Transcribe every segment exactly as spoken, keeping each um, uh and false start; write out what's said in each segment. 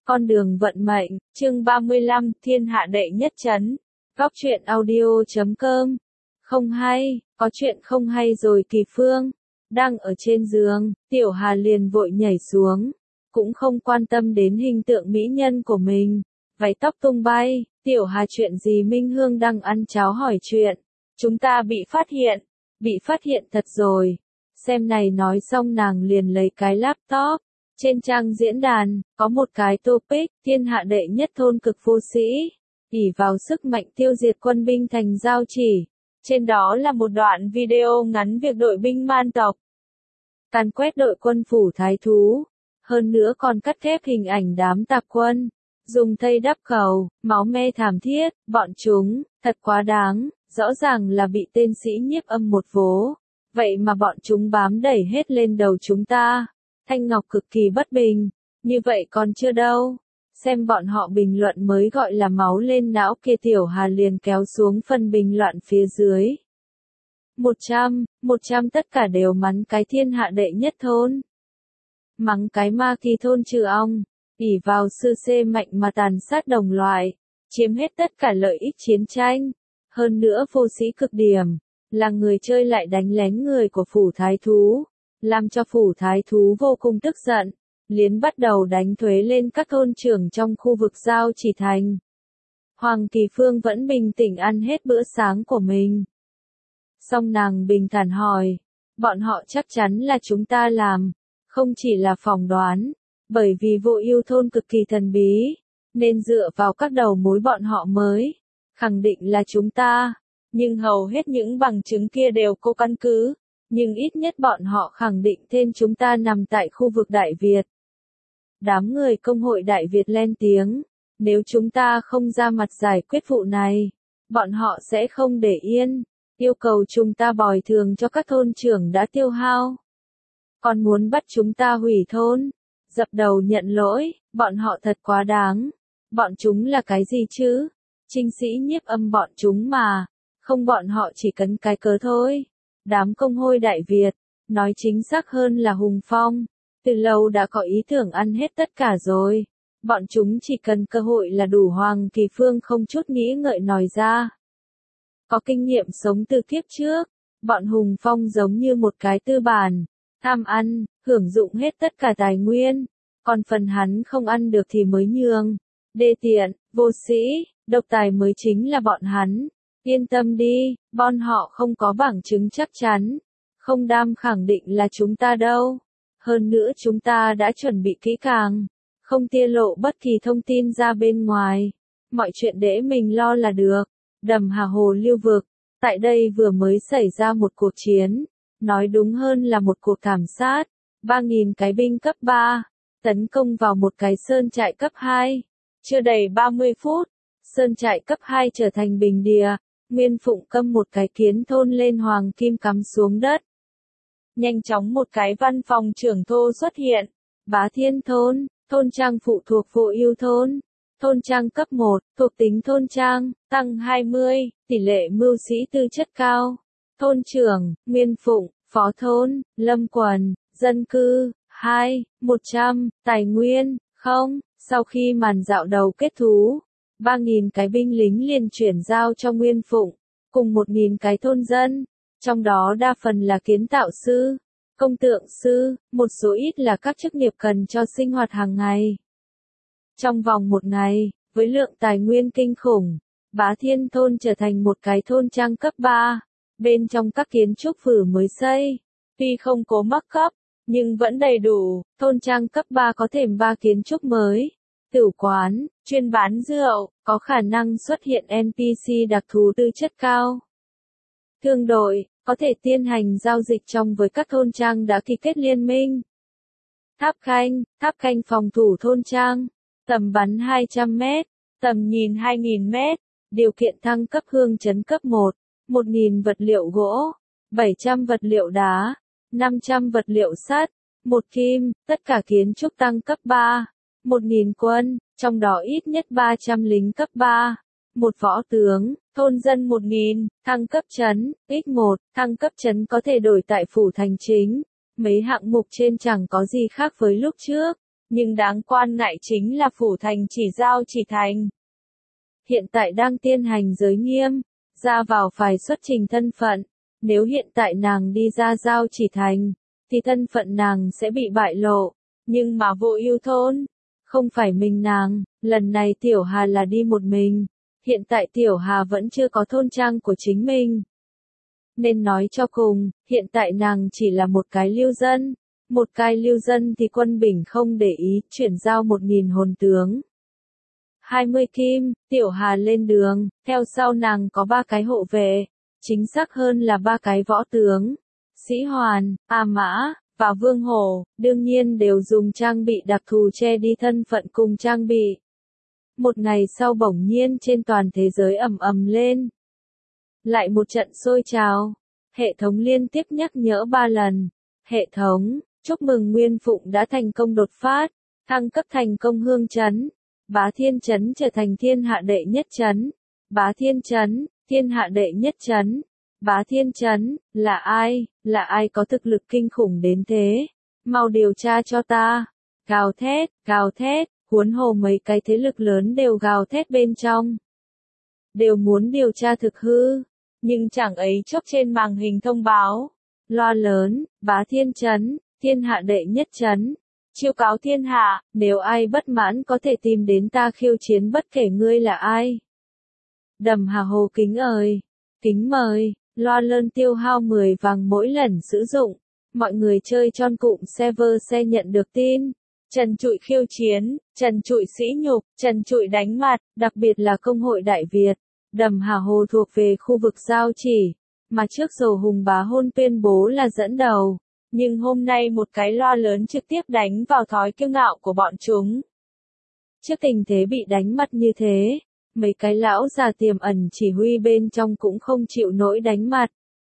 Con đường vận mệnh, chương ba mươi lăm, thiên hạ đệ nhất trấn. Góc truyện audio chấm com. Không hay, có chuyện không hay rồi Kỳ Phương. Đang ở trên giường, Tiểu Hà liền vội nhảy xuống. Cũng không quan tâm đến hình tượng mỹ nhân của mình. Váy tóc tung bay, Tiểu Hà chuyện gì Minh Hương đang ăn cháo hỏi chuyện. Chúng ta bị phát hiện. Bị phát hiện thật rồi. Xem này nói xong nàng liền lấy cái laptop. Trên trang diễn đàn, có một cái topic, thiên hạ đệ nhất thôn cực vô sĩ, ỷ vào sức mạnh tiêu diệt quân binh thành giao chỉ. Trên đó là một đoạn video ngắn việc đội binh man tộc càn quét đội quân phủ thái thú. Hơn nữa còn cắt ghép hình ảnh đám tạp quân, dùng thây đắp cầu, máu me thảm thiết, bọn chúng, thật quá đáng, rõ ràng là bị tên sĩ nhiếp âm một vố. Vậy mà bọn chúng bám đẩy hết lên đầu chúng ta. Thanh Ngọc cực kỳ bất bình, như vậy còn chưa đâu. Xem bọn họ bình luận mới gọi là máu lên não kia Tiểu Hà liền kéo xuống phần bình luận phía dưới. Một trăm, một trăm tất cả đều mắng cái thiên hạ đệ nhất thôn. Mắng cái ma kỳ thôn trừ ong, ỷ vào sư xê mạnh mà tàn sát đồng loại, chiếm hết tất cả lợi ích chiến tranh. Hơn nữa vô sĩ cực điểm, là người chơi lại đánh lén người của phủ thái thú. Làm cho phủ thái thú vô cùng tức giận, liền bắt đầu đánh thuế lên các thôn trưởng trong khu vực giao chỉ thành. Hoàng Kỳ Phương vẫn bình tĩnh ăn hết bữa sáng của mình. Xong nàng bình thản hỏi, bọn họ chắc chắn là chúng ta làm, không chỉ là phỏng đoán, bởi vì vô ưu thôn cực kỳ thần bí, nên dựa vào các đầu mối bọn họ mới khẳng định là chúng ta, nhưng hầu hết những bằng chứng kia đều có căn cứ. Nhưng ít nhất bọn họ khẳng định tên chúng ta nằm tại khu vực Đại Việt. Đám người công hội Đại Việt lên tiếng, nếu chúng ta không ra mặt giải quyết vụ này, bọn họ sẽ không để yên, yêu cầu chúng ta bồi thường cho các thôn trưởng đã tiêu hao. Còn muốn bắt chúng ta hủy thôn, dập đầu nhận lỗi, bọn họ thật quá đáng. Bọn chúng là cái gì chứ? Trinh sĩ nhiếp âm bọn chúng mà, không bọn họ chỉ cần cái cớ thôi. Đám công hội Đại Việt, nói chính xác hơn là Hùng Phong, từ lâu đã có ý tưởng ăn hết tất cả rồi. Bọn chúng chỉ cần cơ hội là đủ. Hoàng Kỳ Phương không chút nghĩ ngợi nói ra. Có kinh nghiệm sống từ kiếp trước, bọn Hùng Phong giống như một cái tư bản, tham ăn, hưởng dụng hết tất cả tài nguyên, còn phần hắn không ăn được thì mới nhường. Đê tiện, vô sĩ, độc tài mới chính là bọn hắn. Yên tâm đi, bọn họ không có bằng chứng chắc chắn, không đam khẳng định là chúng ta đâu. Hơn nữa chúng ta đã chuẩn bị kỹ càng, không tiết lộ bất kỳ thông tin ra bên ngoài. Mọi chuyện để mình lo là được. Đầm Hà Hồ lưu vực, tại đây vừa mới xảy ra một cuộc chiến, nói đúng hơn là một cuộc thảm sát. ba nghìn cái binh cấp ba, tấn công vào một cái sơn trại cấp hai. Chưa đầy ba mươi phút, sơn trại cấp hai trở thành bình địa. Nguyên Phụng câm một cái kiến thôn lên hoàng kim cắm xuống đất. Nhanh chóng một cái văn phòng trưởng thô xuất hiện. Bá Thiên thôn, thôn trang phụ thuộc vô ưu thôn. Thôn trang cấp một, thuộc tính thôn trang, tăng hai mươi, tỷ lệ mưu sĩ tư chất cao. Thôn trưởng, Nguyên Phụng, phó thôn, Lâm Quần, dân cư, hai, một trăm, tài nguyên, không. Sau khi màn dạo đầu kết thúc, ba nghìn cái binh lính liền chuyển giao cho Nguyên Phụng, cùng một nghìn cái thôn dân, trong đó đa phần là kiến tạo sư, công tượng sư, một số ít là các chức nghiệp cần cho sinh hoạt hàng ngày. Trong vòng một ngày, với lượng tài nguyên kinh khủng, Bá Thiên thôn trở thành một cái thôn trang cấp ba, bên trong các kiến trúc vừa mới xây, tuy không có mắc cấp, nhưng vẫn đầy đủ. Thôn trang cấp ba có thêm ba kiến trúc mới. Tử quán, chuyên bán rượu, có khả năng xuất hiện en pê xê đặc thù tư chất cao. Thương đội, có thể tiến hành giao dịch trong với các thôn trang đã ký kết liên minh. Tháp canh, tháp canh phòng thủ thôn trang, tầm bắn hai trăm mét, tầm nhìn hai nghìn mét, điều kiện thăng cấp hương chấn cấp một, một nghìn vật liệu gỗ, bảy trăm vật liệu đá, năm trăm vật liệu sắt, một kim, tất cả kiến trúc tăng cấp ba. một nghìn quân, trong đó ít nhất ba trăm lính cấp ba, một võ tướng, thôn dân một nghìn, thăng cấp trấn, x một, thăng cấp trấn có thể đổi tại phủ thành chính. Mấy hạng mục trên chẳng có gì khác với lúc trước, nhưng đáng quan ngại chính là phủ thành chỉ giao chỉ thành. Hiện tại đang tiên hành giới nghiêm, ra vào phải xuất trình thân phận, nếu hiện tại nàng đi ra giao chỉ thành, thì thân phận nàng sẽ bị bại lộ, nhưng mà Vô Ưu thôn, không phải mình nàng, lần này Tiểu Hà là đi một mình, hiện tại Tiểu Hà vẫn chưa có thôn trang của chính mình. Nên nói cho cùng, hiện tại nàng chỉ là một cái lưu dân, một cái lưu dân thì quân Bình không để ý, chuyển giao một nghìn hồn tướng. hai mươi kim, Tiểu Hà lên đường, theo sau nàng có ba cái hộ vệ, chính xác hơn là ba cái võ tướng, Sĩ Hoàn, A Mã, và Vương Hổ, đương nhiên đều dùng trang bị đặc thù che đi thân phận cùng trang bị. Một ngày sau bỗng nhiên trên toàn thế giới ầm ầm lên. Lại một trận sôi trào, hệ thống liên tiếp nhắc nhở ba lần. Hệ thống, chúc mừng Nguyên Phụng đã thành công đột phát, thăng cấp thành công hương trấn. Bá Thiên Trấn trở thành thiên hạ đệ nhất trấn. Bá Thiên Trấn, thiên hạ đệ nhất trấn. Bá Thiên Trấn, là ai, là ai có thực lực kinh khủng đến thế? Mau điều tra cho ta. Gào thét, gào thét, huống hồ mấy cái thế lực lớn đều gào thét bên trong. Đều muốn điều tra thực hư, nhưng chẳng ấy chốc trên màn hình thông báo. Loa lớn, Bá Thiên Trấn, thiên hạ đệ nhất trấn. Chiêu cáo thiên hạ, nếu ai bất mãn có thể tìm đến ta khiêu chiến bất kể ngươi là ai. Đầm Hà Hồ kính ơi, kính mời, loa lớn tiêu hao mười vàng mỗi lần sử dụng. Mọi người chơi tròn cụm server sẽ nhận được tin. Trần trụi khiêu chiến, trần trụi sỉ nhục, trần trụi đánh mặt, đặc biệt là công hội Đại Việt. Đầm Hà Hồ thuộc về khu vực giao chỉ, mà trước giờ Hùng Bá Hôn tuyên bố là dẫn đầu. Nhưng hôm nay một cái loa lớn trực tiếp đánh vào thói kiêu ngạo của bọn chúng. Trước tình thế bị đánh mặt như thế, mấy cái lão già tiềm ẩn chỉ huy bên trong cũng không chịu nổi đánh mặt.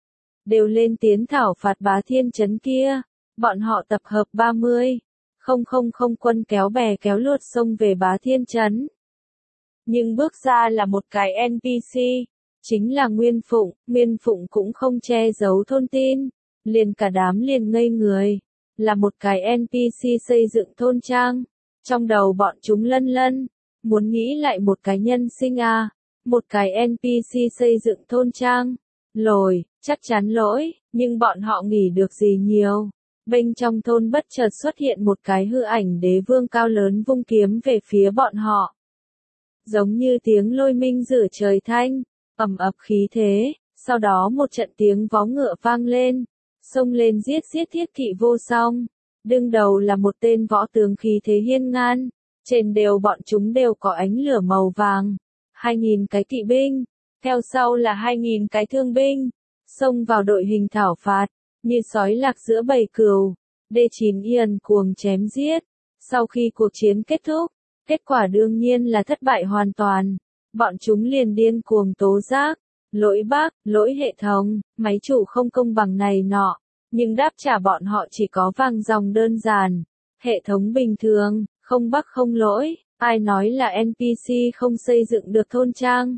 Đều lên tiến thảo phạt Bá Thiên Trấn kia, bọn họ tập hợp ba mươi, không không không quân kéo bè kéo lượt xông về Bá Thiên Trấn. Nhưng bước ra là một cái en pê xê, chính là Nguyên Phụng, Nguyên Phụng cũng không che giấu thôn tin. Liền cả đám liền ngây người, là một cái en pê xê xây dựng thôn trang, trong đầu bọn chúng lân lân, muốn nghĩ lại một cái nhân sinh à, một cái en pê xê xây dựng thôn trang, lồi, chắc chắn lỗi, nhưng bọn họ nghĩ được gì nhiều. Bên trong thôn bất chợt xuất hiện một cái hư ảnh đế vương cao lớn vung kiếm về phía bọn họ. Giống như tiếng lôi minh rửa trời thanh, ầm ập khí thế, sau đó một trận tiếng vó ngựa vang lên. Xông lên giết giết thiết kỵ vô song, đương đầu là một tên võ tướng khí thế hiên ngang, trên đều bọn chúng đều có ánh lửa màu vàng, hai nghìn cái kỵ binh, theo sau là hai nghìn cái thương binh, xông vào đội hình thảo phạt, như sói lạc giữa bầy cừu, đê chín yên cuồng chém giết, sau khi cuộc chiến kết thúc, kết quả đương nhiên là thất bại hoàn toàn, bọn chúng liền điên cuồng tố giác. Lỗi bác, lỗi hệ thống, máy chủ không công bằng này nọ, nhưng đáp trả bọn họ chỉ có vàng dòng đơn giản. Hệ thống bình thường, không bác không lỗi, ai nói là en pê xê không xây dựng được thôn trang.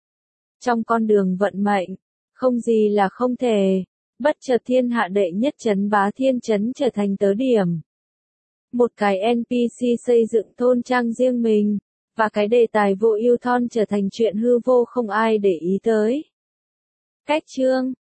Trong con đường vận mệnh, không gì là không thể, bất chợt thiên hạ đệ nhất trấn Bá Thiên Trấn trở thành tớ điểm. Một cái en pê xê xây dựng thôn trang riêng mình. Và cái đề tài Vô Ưu thôn trở thành chuyện hư vô không ai để ý tới. Cách chương